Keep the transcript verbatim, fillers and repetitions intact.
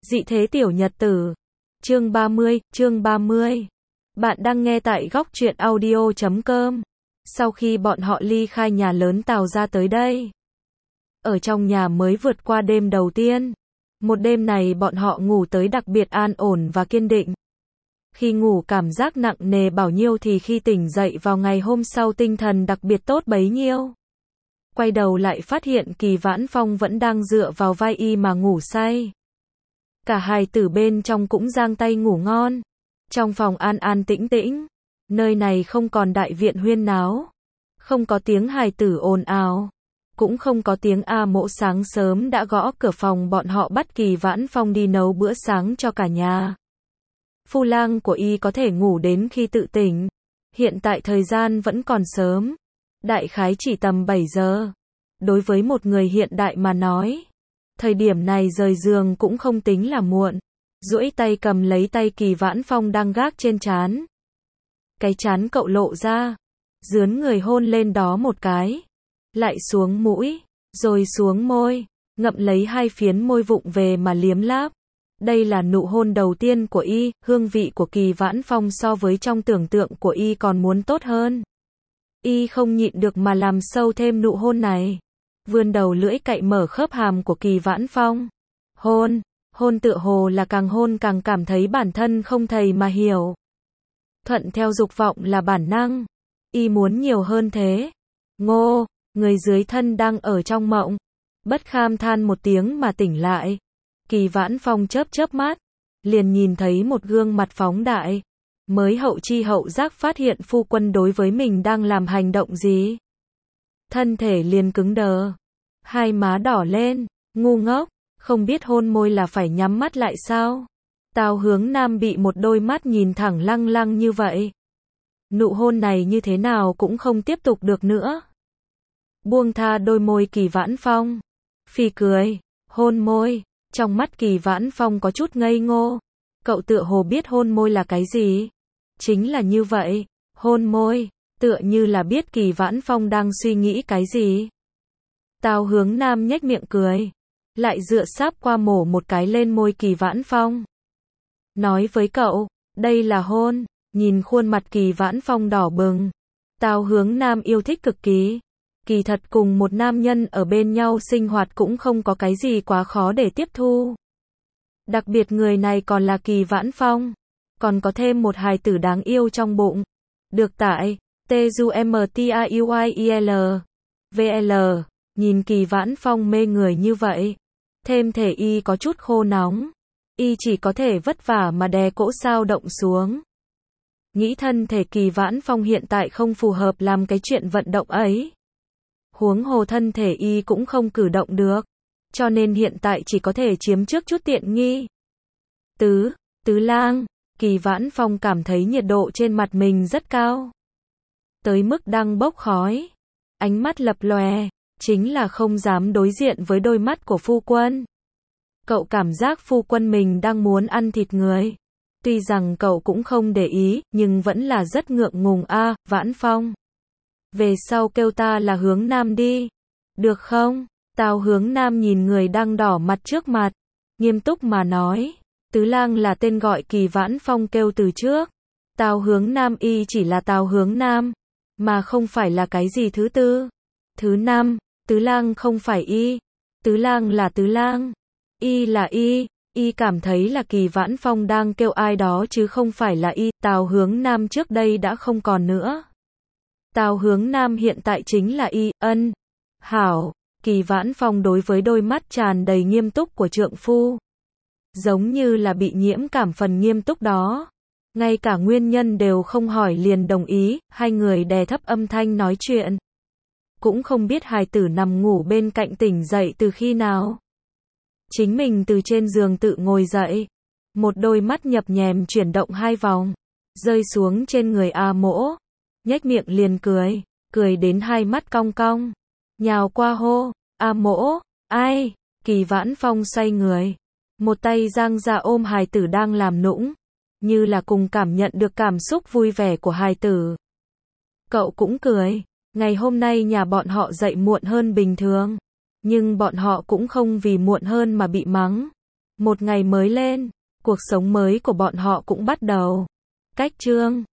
Dị thế tiểu nhật tử. Chương ba mươi, chương ba mươi. Bạn đang nghe tại góc truyện audio chấm com. Sau khi bọn họ ly khai nhà lớn Tào ra tới đây, ở trong nhà mới vượt qua đêm đầu tiên. Một đêm này bọn họ ngủ tới đặc biệt an ổn và kiên định. Khi ngủ cảm giác nặng nề bao nhiêu thì khi tỉnh dậy vào ngày hôm sau tinh thần đặc biệt tốt bấy nhiêu. Quay đầu lại phát hiện Kỳ Vãn Phong vẫn đang dựa vào vai y mà ngủ say. Cả hài tử bên trong cũng giang tay ngủ ngon. Trong phòng an an tĩnh tĩnh. Nơi này không còn đại viện huyên náo. Không có tiếng hài tử ồn ào. Cũng không có tiếng A Mỗ sáng sớm đã gõ cửa phòng bọn họ bắt Kỳ Vãn Phong đi nấu bữa sáng cho cả nhà. Phu lang của y có thể ngủ đến khi tự tỉnh. Hiện tại thời gian vẫn còn sớm. Đại khái chỉ tầm bảy giờ. Đối với một người hiện đại mà nói, thời điểm này rời giường cũng không tính là muộn. Duỗi tay cầm lấy tay Kỳ Vãn Phong đang gác trên trán. Cái trán cậu lộ ra, dướn người hôn lên đó một cái, lại xuống mũi, rồi xuống môi, ngậm lấy hai phiến môi vụng về mà liếm láp. Đây là nụ hôn đầu tiên của y, hương vị của Kỳ Vãn Phong so với trong tưởng tượng của y còn muốn tốt hơn. Y không nhịn được mà làm sâu thêm nụ hôn này. Vươn đầu lưỡi cạy mở khớp hàm của Kỳ Vãn Phong. Hôn, hôn tựa hồ là càng hôn càng cảm thấy bản thân không thầy mà hiểu. Thuận theo dục vọng là bản năng. Y muốn nhiều hơn thế. Ngô, người dưới thân đang ở trong mộng. Bất kham than một tiếng mà tỉnh lại. Kỳ Vãn Phong chớp chớp mắt. Liền nhìn thấy một gương mặt phóng đại. Mới hậu chi hậu giác phát hiện phu quân đối với mình đang làm hành động gì. Thân thể liền cứng đờ. Hai má đỏ lên. Ngu ngốc. Không biết hôn môi là phải nhắm mắt lại sao? Tào Hướng Nam bị một đôi mắt nhìn thẳng lăng lăng như vậy. Nụ hôn này như thế nào cũng không tiếp tục được nữa. Buông tha đôi môi Kỳ Vãn Phong. Phì cười. Hôn môi. Trong mắt Kỳ Vãn Phong có chút ngây ngô. Cậu tựa hồ biết hôn môi là cái gì? Chính là như vậy. Hôn môi. Tựa như là biết Kỳ Vãn Phong đang suy nghĩ cái gì. Tào Hướng Nam nhếch miệng cười. Lại dựa sáp qua mổ một cái lên môi Kỳ Vãn Phong. Nói với cậu, đây là hôn. Nhìn khuôn mặt Kỳ Vãn Phong đỏ bừng. Tào Hướng Nam yêu thích cực kỳ. Kỳ thật cùng một nam nhân ở bên nhau sinh hoạt cũng không có cái gì quá khó để tiếp thu. Đặc biệt người này còn là Kỳ Vãn Phong. Còn có thêm một hài tử đáng yêu trong bụng. Được tại T U M T A U I E L V L. Nhìn Kỳ Vãn Phong mê người như vậy. Thêm thể y có chút khô nóng. Y chỉ có thể vất vả mà đè cỗ sao động xuống. Nghĩ thân thể Kỳ Vãn Phong hiện tại không phù hợp làm cái chuyện vận động ấy. Huống hồ thân thể y cũng không cử động được. Cho nên hiện tại chỉ có thể chiếm trước chút tiện nghi. Tứ, tứ lang. Kỳ Vãn Phong cảm thấy nhiệt độ trên mặt mình rất cao. Tới mức đang bốc khói. Ánh mắt lập lòe. Chính là không dám đối diện với đôi mắt của phu quân. Cậu cảm giác phu quân mình đang muốn ăn thịt người. Tuy rằng cậu cũng không để ý, nhưng vẫn là rất ngượng ngùng a. À, Vãn Phong. Về sau kêu ta là Hướng Nam đi. Được không? Tào Hướng Nam nhìn người đang đỏ mặt trước mặt. Nghiêm túc mà nói. Tứ lang là tên gọi Kỳ Vãn Phong kêu từ trước. Tào Hướng Nam y chỉ là Tào Hướng Nam. Mà không phải là cái gì thứ tư. Thứ năm. Tứ lang không phải y. Tứ lang là tứ lang. Y là y. Y cảm thấy là Kỳ Vãn Phong đang kêu ai đó chứ không phải là y. Tào Hướng Nam trước đây đã không còn nữa. Tào Hướng Nam hiện tại chính là y. Ân. Hảo. Kỳ Vãn Phong đối với đôi mắt tràn đầy nghiêm túc của trượng phu. Giống như là bị nhiễm cảm phần nghiêm túc đó. Ngay cả nguyên nhân đều không hỏi liền đồng ý. Hai người đè thấp âm thanh nói chuyện. Cũng không biết hài tử nằm ngủ bên cạnh tỉnh dậy từ khi nào. Chính mình từ trên giường tự ngồi dậy. Một đôi mắt nhập nhèm chuyển động hai vòng. Rơi xuống trên người A Mỗ. Nhếch miệng liền cười. Cười đến hai mắt cong cong. Nhào qua hô. A Mỗ. Ai? Kỳ Vãn Phong xoay người. Một tay giang ra ôm hài tử đang làm nũng. Như là cùng cảm nhận được cảm xúc vui vẻ của hài tử. Cậu cũng cười. Ngày hôm nay nhà bọn họ dậy muộn hơn bình thường. Nhưng bọn họ cũng không vì muộn hơn mà bị mắng. Một ngày mới lên, cuộc sống mới của bọn họ cũng bắt đầu. Cách chương